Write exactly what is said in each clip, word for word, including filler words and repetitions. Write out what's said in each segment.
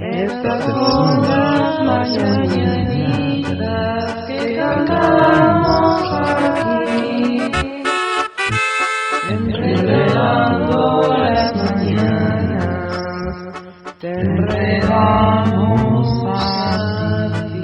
Estas son las mañanitas que cantamos aquí, enredando las mañanas, te enredamos a ti.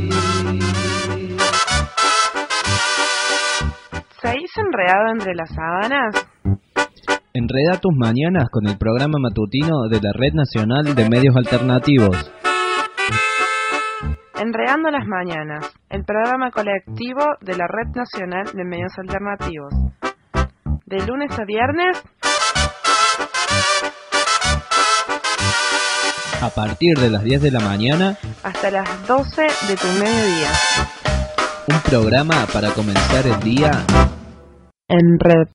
¿Seguís enredado entre las sábanas? Enreda tus mañanas con el programa matutino de la Red Nacional de Medios Alternativos. Enredando las mañanas, el programa colectivo de la Red Nacional de Medios Alternativos. De lunes a viernes, a partir de las diez de la mañana hasta las doce de tu mediodía. Un programa para comenzar el día en red.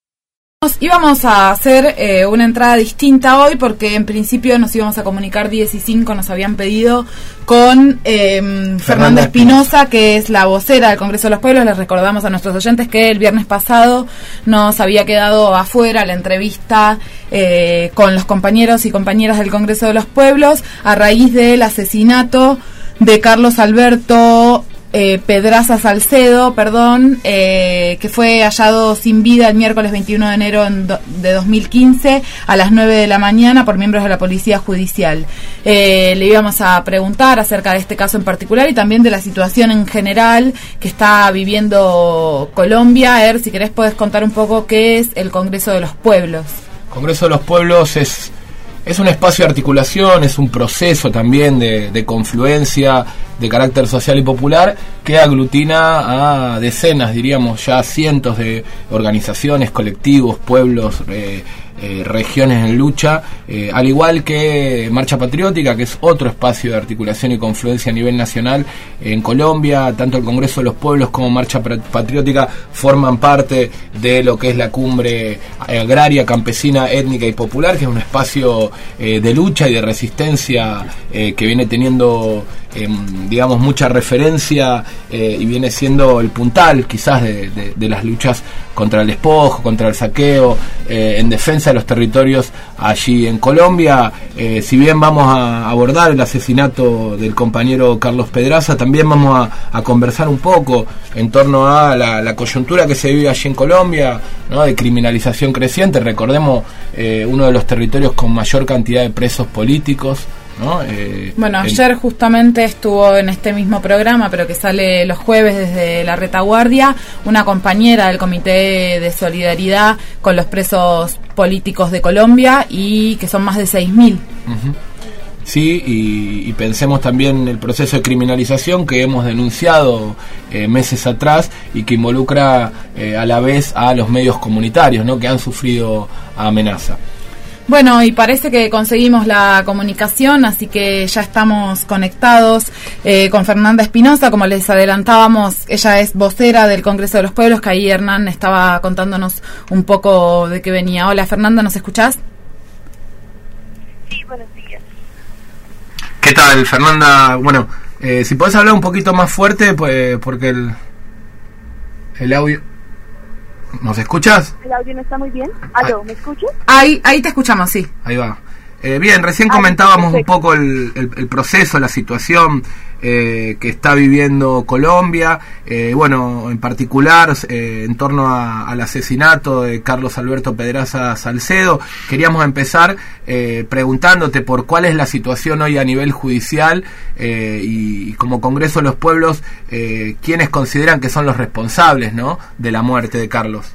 Íbamos a hacer eh, una entrada distinta hoy porque en principio nos íbamos a comunicar diez y cinco, nos habían pedido, con eh, Fernanda Espinosa, que es la vocera del Congreso de los Pueblos. Les recordamos a nuestros oyentes que el viernes pasado nos había quedado afuera la entrevista eh, con los compañeros y compañeras del Congreso de los Pueblos a raíz del asesinato de Carlos Alberto Eh, Pedraza Salcedo, perdón, eh, que fue hallado sin vida el miércoles veintiuno de enero en do, de dos mil quince a las nueve de la mañana por miembros de la Policía Judicial. Eh, le íbamos a preguntar acerca de este caso en particular y también de la situación en general que está viviendo Colombia. Er, si querés podés contar un poco qué es el Congreso de los Pueblos. Congreso de los Pueblos es... Es un espacio de articulación, es un proceso también de, de confluencia de carácter social y popular que aglutina a decenas, diríamos ya cientos de organizaciones, colectivos, pueblos, eh, eh, regiones en lucha, eh, al igual que Marcha Patriótica, que es otro espacio de articulación y confluencia a nivel nacional en Colombia. Tanto el Congreso de los Pueblos como Marcha Patriótica forman parte de lo que es la cumbre agraria, campesina, étnica y popular, que es un espacio eh, de lucha y de resistencia eh, que viene teniendo eh, digamos mucha referencia eh, y viene siendo el puntal quizás de, de, de las luchas contra el despojo, contra el saqueo, eh, en defensa de los territorios allí en Colombia. Eh, si bien vamos a abordar el asesinato del compañero Carlos Pedraza, también vamos a, a conversar un poco en torno a la, la coyuntura que se vive allí en Colombia, ¿no? De criminalización creciente. Recordemos eh, uno de los territorios con mayor cantidad de presos políticos, ¿no? Eh, bueno, en... ayer justamente estuvo en este mismo programa, pero que sale los jueves desde la retaguardia, una compañera del Comité de Solidaridad con los presos políticos de Colombia, y que son más de seis mil. Uh-huh. Sí, y, y pensemos también en el proceso de criminalización que hemos denunciado eh, meses atrás y que involucra eh, a la vez a los medios comunitarios, ¿no? Que han sufrido amenaza. Bueno, y parece que conseguimos la comunicación, así que ya estamos conectados eh, con Fernanda Espinosa. Como les adelantábamos, ella es vocera del Congreso de los Pueblos, que ahí Hernán estaba contándonos un poco de qué venía. Hola Fernanda, ¿nos escuchás? Sí, buenos días. ¿Qué tal, Fernanda? Bueno, eh, si podés hablar un poquito más fuerte, pues porque el, el audio... ¿Nos escuchas? ¿El audio no está muy bien? ¿Aló, me escuchas? Ahí, ahí te escuchamos, sí. Ahí va. Eh, bien, recién ah, comentábamos perfecto. un poco el, el, el proceso, la situación eh, que está viviendo Colombia, eh, bueno, en particular eh, en torno a, al asesinato de Carlos Alberto Pedraza Salcedo. Queríamos empezar eh, preguntándote por cuál es la situación hoy a nivel judicial eh, y, y como Congreso de los Pueblos, eh, quiénes consideran que son los responsables, ¿no?, de la muerte de Carlos.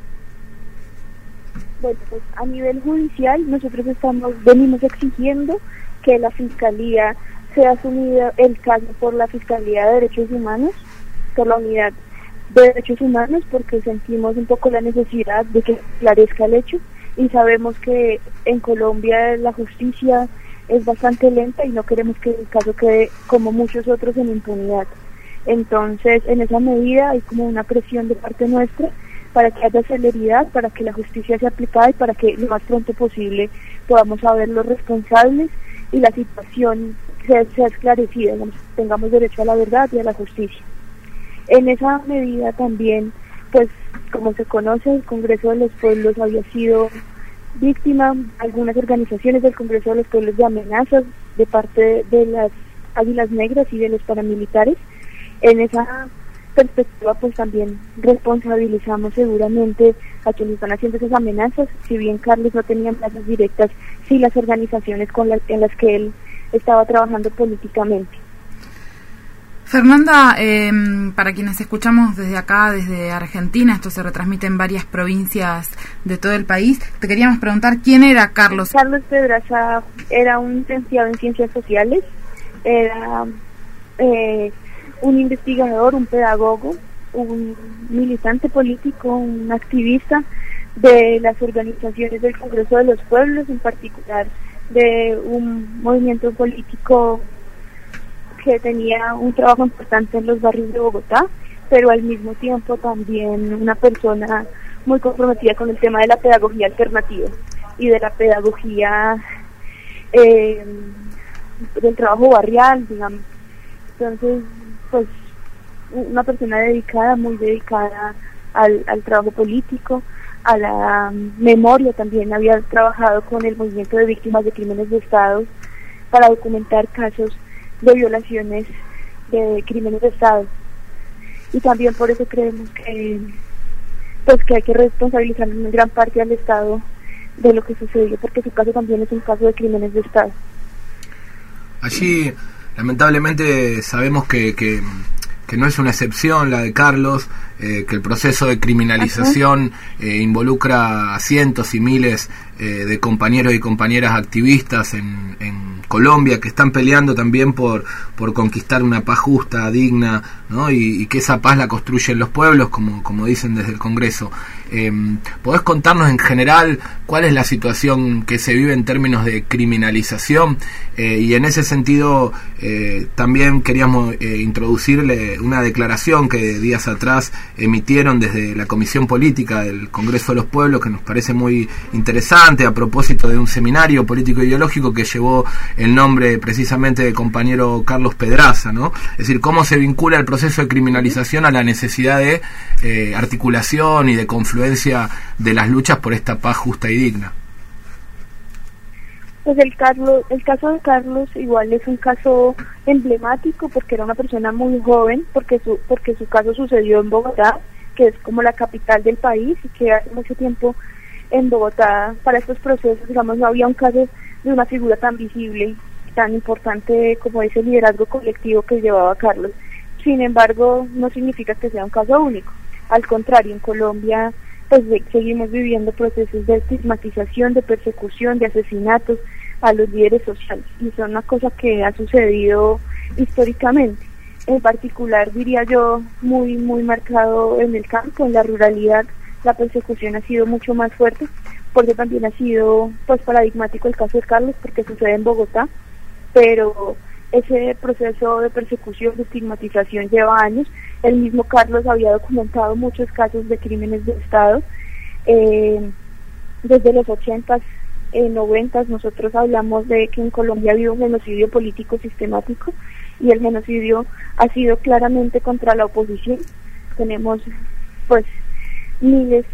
Bueno, pues a nivel judicial nosotros estamos venimos exigiendo que la Fiscalía sea asumida el caso por la Fiscalía de Derechos Humanos, por la Unidad de Derechos Humanos, porque sentimos un poco la necesidad de que esclarezca el hecho y sabemos que en Colombia la justicia es bastante lenta y no queremos que el caso quede como muchos otros en impunidad. Entonces, en esa medida hay como una presión de parte nuestra para que haya celeridad, para que la justicia sea aplicada y para que lo más pronto posible podamos saber los responsables y la situación sea, sea esclarecida, digamos, tengamos derecho a la verdad y a la justicia. En esa medida también, pues como se conoce, el Congreso de los Pueblos había sido víctima, algunas organizaciones del Congreso de los Pueblos, de amenazas de parte de, de las Águilas Negras y de los paramilitares. En esa perspectiva pues también responsabilizamos seguramente a quienes están haciendo esas amenazas, si bien Carlos no tenía amenazas directas, sí las organizaciones con las, en las que él estaba trabajando políticamente. Fernanda, eh, para quienes escuchamos desde acá, desde Argentina, esto se retransmite en varias provincias de todo el país, te queríamos preguntar quién era Carlos. Carlos Pedraza era un licenciado en Ciencias Sociales, era eh, un investigador, un pedagogo, un militante político, un activista de las organizaciones del Congreso de los Pueblos, en particular de un movimiento político que tenía un trabajo importante en los barrios de Bogotá, pero al mismo tiempo también una persona muy comprometida con el tema de la pedagogía alternativa y de la pedagogía eh, del trabajo barrial, digamos. Entonces, pues, una persona dedicada, muy dedicada al, al trabajo político, a la memoria también. Había trabajado con el movimiento de víctimas de crímenes de Estado para documentar casos de violaciones de crímenes de Estado, y también por eso creemos que pues que hay que responsabilizar en gran parte al Estado de lo que sucedió, porque su caso también es un caso de crímenes de Estado. Allí lamentablemente sabemos que, que, que no es una excepción la de Carlos, eh, que el proceso de criminalización eh, involucra a cientos y miles eh, de compañeros y compañeras activistas en, en Colombia, que están peleando también por, por conquistar una paz justa, digna, ¿no? Y, y que esa paz la construyen los pueblos, como, como dicen desde el Congreso. Eh, ¿Podés contarnos en general cuál es la situación que se vive en términos de criminalización? Eh, y en ese sentido eh, también queríamos eh, introducirle una declaración que días atrás emitieron desde la Comisión Política del Congreso de los Pueblos, que nos parece muy interesante, a propósito de un seminario político ideológico que llevó el nombre precisamente del compañero Carlos Pedraza, ¿no? Es decir, cómo se vincula el proceso de criminalización a la necesidad de eh, articulación y de confluencia de las luchas por esta paz justa y digna. Pues el Carlos, el caso de Carlos igual es un caso emblemático porque era una persona muy joven, porque su porque su caso sucedió en Bogotá, que es como la capital del país, y que hace mucho tiempo en Bogotá para estos procesos, digamos, no había un caso de una figura tan visible, tan importante como ese liderazgo colectivo que llevaba a Carlos. Sin embargo, no significa que sea un caso único. Al contrario, en Colombia pues seguimos viviendo procesos de estigmatización, de persecución, de asesinatos a los líderes sociales, y son una cosa que ha sucedido históricamente. En particular, diría yo, muy muy marcado en el campo, en la ruralidad, la persecución ha sido mucho más fuerte, porque también ha sido pues paradigmático el caso de Carlos, porque sucede en Bogotá, pero ese proceso de persecución, de estigmatización lleva años. El mismo Carlos había documentado muchos casos de crímenes de Estado. Eh, desde los ochentas, eh, noventas, nosotros hablamos de que en Colombia había un genocidio político sistemático, y el genocidio ha sido claramente contra la oposición. Tenemos pues miles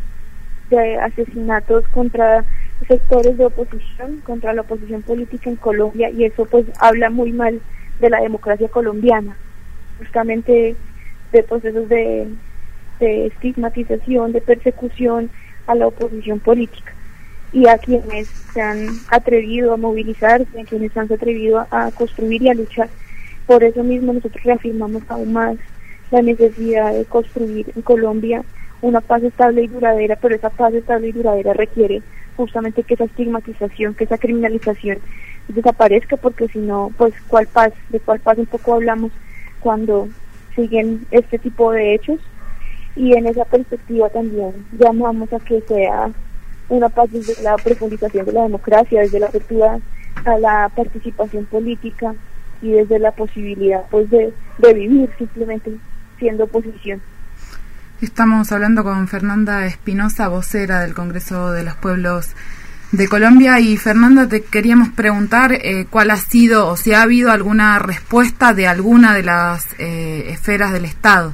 de asesinatos contra sectores de oposición, contra la oposición política en Colombia, y eso pues habla muy mal de la democracia colombiana, justamente de procesos de, de estigmatización, de persecución a la oposición política, y a quienes se han atrevido a movilizarse, a quienes se han atrevido a, a construir y a luchar. Por eso mismo nosotros reafirmamos aún más la necesidad de construir en Colombia una paz estable y duradera, pero esa paz estable y duradera requiere justamente que esa estigmatización, que esa criminalización desaparezca, porque si no, pues cuál paz, de cuál paz un poco hablamos cuando siguen este tipo de hechos. Y en esa perspectiva también llamamos a que sea una paz desde la profundización de la democracia, desde la apertura a la participación política y desde la posibilidad pues de, de vivir simplemente siendo oposición. Estamos hablando con Fernanda Espinosa, vocera del Congreso de los Pueblos de Colombia. Y Fernanda, te queríamos preguntar eh, cuál ha sido o si ha habido alguna respuesta de alguna de las eh, esferas del Estado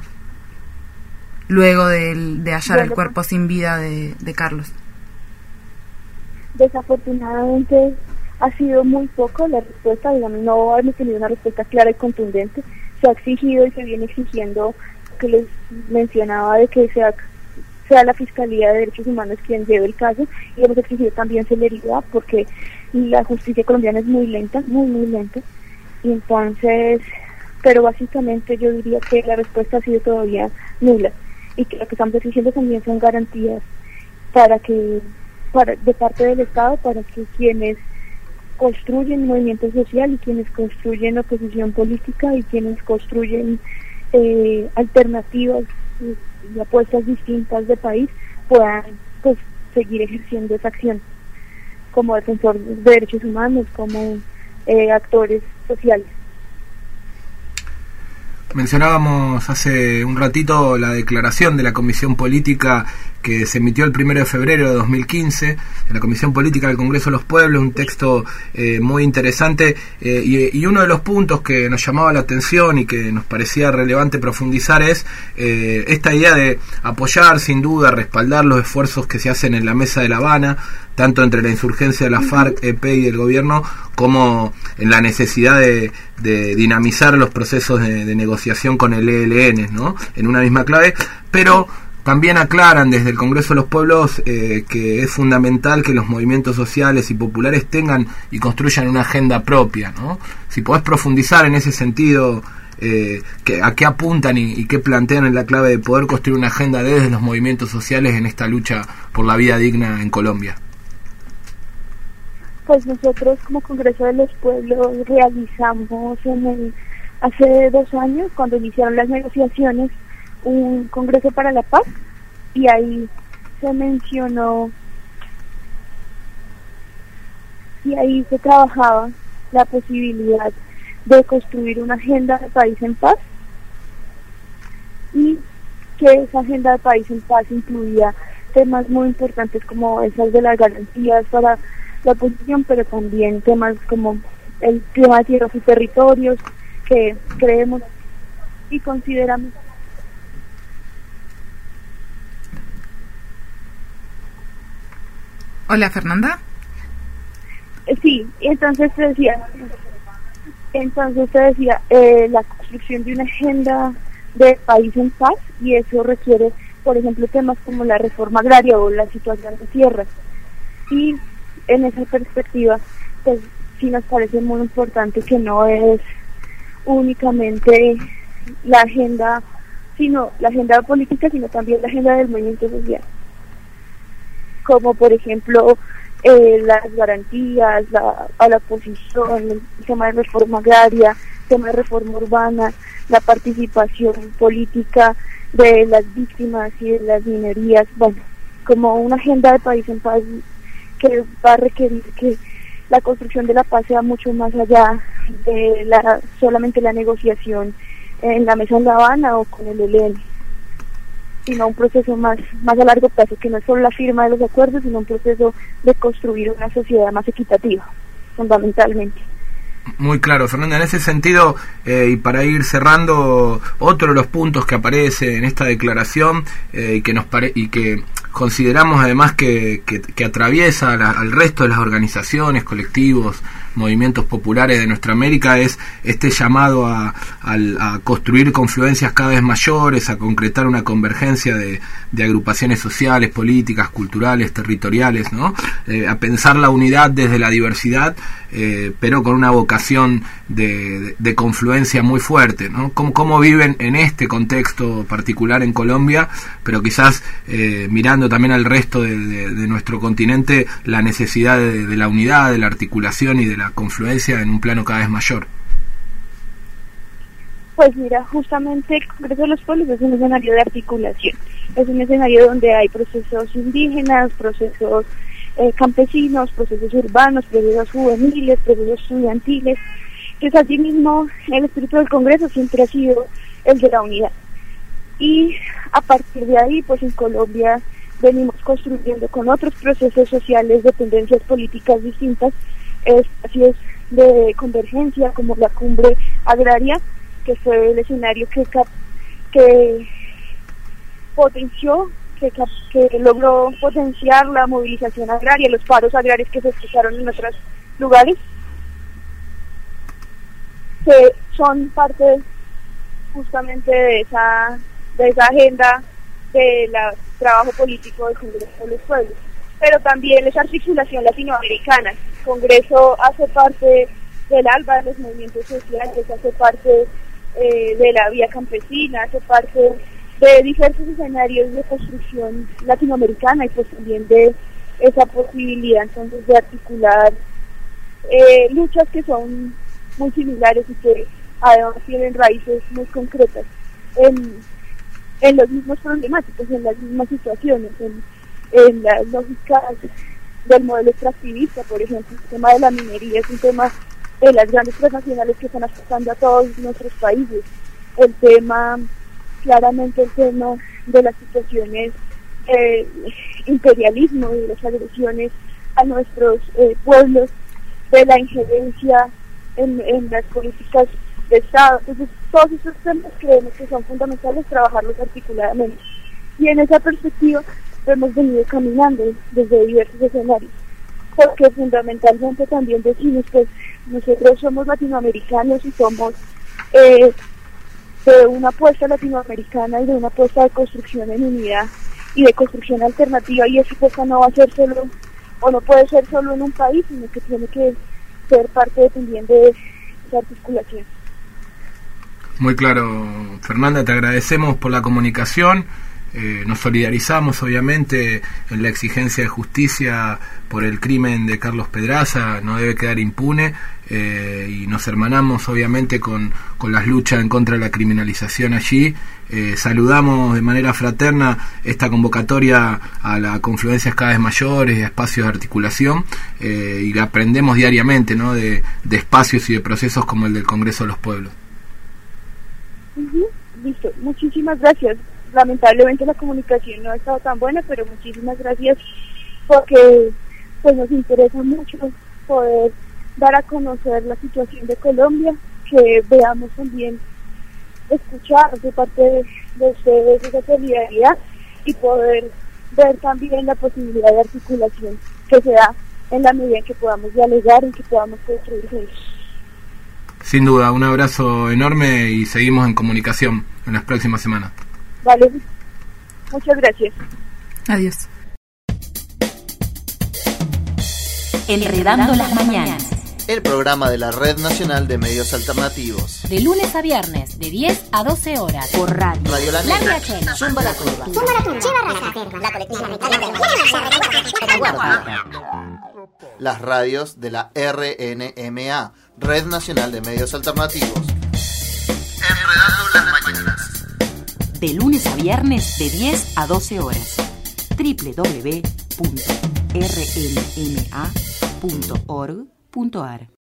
luego de, de hallar el cuerpo sin vida de, de Carlos. Desafortunadamente ha sido muy poco la respuesta, digamos, no hemos tenido una respuesta clara y contundente. Se ha exigido y se viene exigiendo, que les mencionaba, de que sea, sea la Fiscalía de Derechos Humanos quien lleve el caso, y hemos exigido también celeridad porque la justicia colombiana es muy lenta, muy muy lenta, y entonces, pero básicamente yo diría que la respuesta ha sido todavía nula, y que lo que estamos exigiendo también son garantías para que, para, de parte del Estado, para que quienes construyen movimiento social y quienes construyen oposición política y quienes construyen eh, alternativas y, y apuestas distintas de país puedan pues seguir ejerciendo esa acción como defensor de derechos humanos, como eh, actores sociales. Mencionábamos hace un ratito la declaración de la Comisión Política que se emitió el primero de febrero de dos mil quince, en la Comisión Política del Congreso de los Pueblos, un texto eh, muy interesante, eh, y, y uno de los puntos que nos llamaba la atención y que nos parecía relevante profundizar es eh, esta idea de apoyar, sin duda, respaldar los esfuerzos que se hacen en la Mesa de La Habana, tanto entre la insurgencia de la FARC, E P y el gobierno, como en la necesidad de, de dinamizar los procesos de, de negociación con el E L N, ¿no?, en una misma clave, pero también aclaran desde el Congreso de los Pueblos eh, que es fundamental que los movimientos sociales y populares tengan y construyan una agenda propia, ¿no? Si podés profundizar en ese sentido, eh, que, a qué apuntan y, y qué plantean en la clave de poder construir una agenda desde los movimientos sociales en esta lucha por la vida digna en Colombia. Pues nosotros como Congreso de los Pueblos realizamos en el, hace dos años, cuando iniciaron las negociaciones, un Congreso para la Paz, y ahí se mencionó y ahí se trabajaba la posibilidad de construir una agenda de país en paz, y que esa agenda de país en paz incluía temas muy importantes como esas de las garantías para la oposición, pero también temas como el tema de tierras y territorios, que creemos y consideramos. Hola, Fernanda. Sí, entonces te decía, entonces te decía, eh, la construcción de una agenda de país en paz, y eso requiere, por ejemplo, temas como la reforma agraria o la situación de tierras. Y en esa perspectiva, pues sí nos parece muy importante que no es únicamente la agenda, sino la agenda política, sino también la agenda del movimiento social, como por ejemplo eh, las garantías la, a la oposición, el tema de reforma agraria, el tema de reforma urbana, la participación política de las víctimas y de las minorías, bueno, como una agenda de país en paz que va a requerir que la construcción de la paz sea mucho más allá de la solamente la negociación en la Mesa de La Habana o con el E L N, sino un proceso más más a largo plazo, que no es solo la firma de los acuerdos, sino un proceso de construir una sociedad más equitativa, fundamentalmente. Muy claro, Fernanda. En ese sentido, eh, y para ir cerrando, otro de los puntos que aparece en esta declaración eh, y que nos pare y que consideramos además que, que, que atraviesa la, al resto de las organizaciones, colectivos, movimientos populares de nuestra América, es este llamado a, a, a construir confluencias cada vez mayores, a concretar una convergencia de, de agrupaciones sociales, políticas, culturales, territoriales, ¿no? Eh, a pensar la unidad desde la diversidad, eh, pero con una vocación de, de, de confluencia muy fuerte, ¿no? ¿Cómo, cómo viven en este contexto particular en Colombia, pero quizás eh, mirando también al resto de, de, de nuestro continente, la necesidad de, de la unidad, de la articulación y de la confluencia en un plano cada vez mayor? Pues mira, justamente el Congreso de los Pueblos es un escenario de articulación, es un escenario donde hay procesos indígenas, procesos eh, campesinos, procesos urbanos, procesos juveniles, procesos estudiantiles. Entonces, asimismo, el espíritu del Congreso siempre ha sido el de la unidad. Y a partir de ahí, pues en Colombia venimos construyendo con otros procesos sociales de tendencias políticas distintas espacios de convergencia, como la cumbre agraria, que fue el escenario que cap que potenció, que, cap que logró potenciar la movilización agraria, los paros agrarios que se escucharon en otras lugares que son parte justamente de esa, de esa agenda del trabajo político del Congreso de los Pueblos. Pero también esa articulación latinoamericana. El Congreso hace parte del ALBA, de los movimientos sociales, hace parte eh, de la vía campesina, hace parte de diversos escenarios de construcción latinoamericana y pues también de esa posibilidad entonces de articular eh, luchas que son muy similares y que además tienen raíces muy concretas en, en los mismos problemáticos, en las mismas situaciones, en, en las lógicas del modelo extractivista, por ejemplo. El tema de la minería es un tema de las grandes transnacionales que están afectando a todos nuestros países. El tema, claramente el tema de las situaciones eh, imperialismo y de las agresiones a nuestros eh, pueblos, de la injerencia en, en las políticas de Estado. Entonces, todos esos temas creemos que son fundamentales trabajarlos articuladamente. Y en esa perspectiva hemos venido caminando desde diversos escenarios, porque fundamentalmente también decimos que nosotros somos latinoamericanos y somos eh, de una apuesta latinoamericana y de una apuesta de construcción en unidad y de construcción alternativa, y esa apuesta no va a ser solo, o no puede ser solo en un país, sino que tiene que ser parte también de esa articulación. Muy claro, Fernanda, te agradecemos por la comunicación. Eh, nos solidarizamos obviamente en la exigencia de justicia por el crimen de Carlos Pedraza, no debe quedar impune, eh, y nos hermanamos obviamente con, con las luchas en contra de la criminalización allí. Eh, saludamos de manera fraterna esta convocatoria a la confluencias cada vez mayores, espacios de articulación, eh, y la aprendemos diariamente, ¿no?, de, de espacios y de procesos como el del Congreso de los Pueblos. Uh-huh. Listo, muchísimas gracias. Lamentablemente la comunicación no ha estado tan buena, pero muchísimas gracias, porque pues nos interesa mucho poder dar a conocer la situación de Colombia, que veamos también, escuchar de parte de, de ustedes esa solidaridad y poder ver también la posibilidad de articulación que se da en la medida en que podamos dialogar, en que podamos construir juntos. Sin duda, un abrazo enorme y seguimos en comunicación en las próximas semanas. Vale, muchas gracias. Adiós. Enredando las mañanas. El programa de la Red Nacional de Medios Alternativos. De lunes a viernes, de diez a doce horas. Por radio. Radio La La Negra. Negra. Zumba la Curva. Zumba la Curva. Lleva raza. La colectiva. Las radios de la R N M A, Red Nacional de Medios Alternativos. Enredando las mañanas. De lunes a viernes, de diez a doce horas. doble u doble u doble u punto r n m a punto org punto a r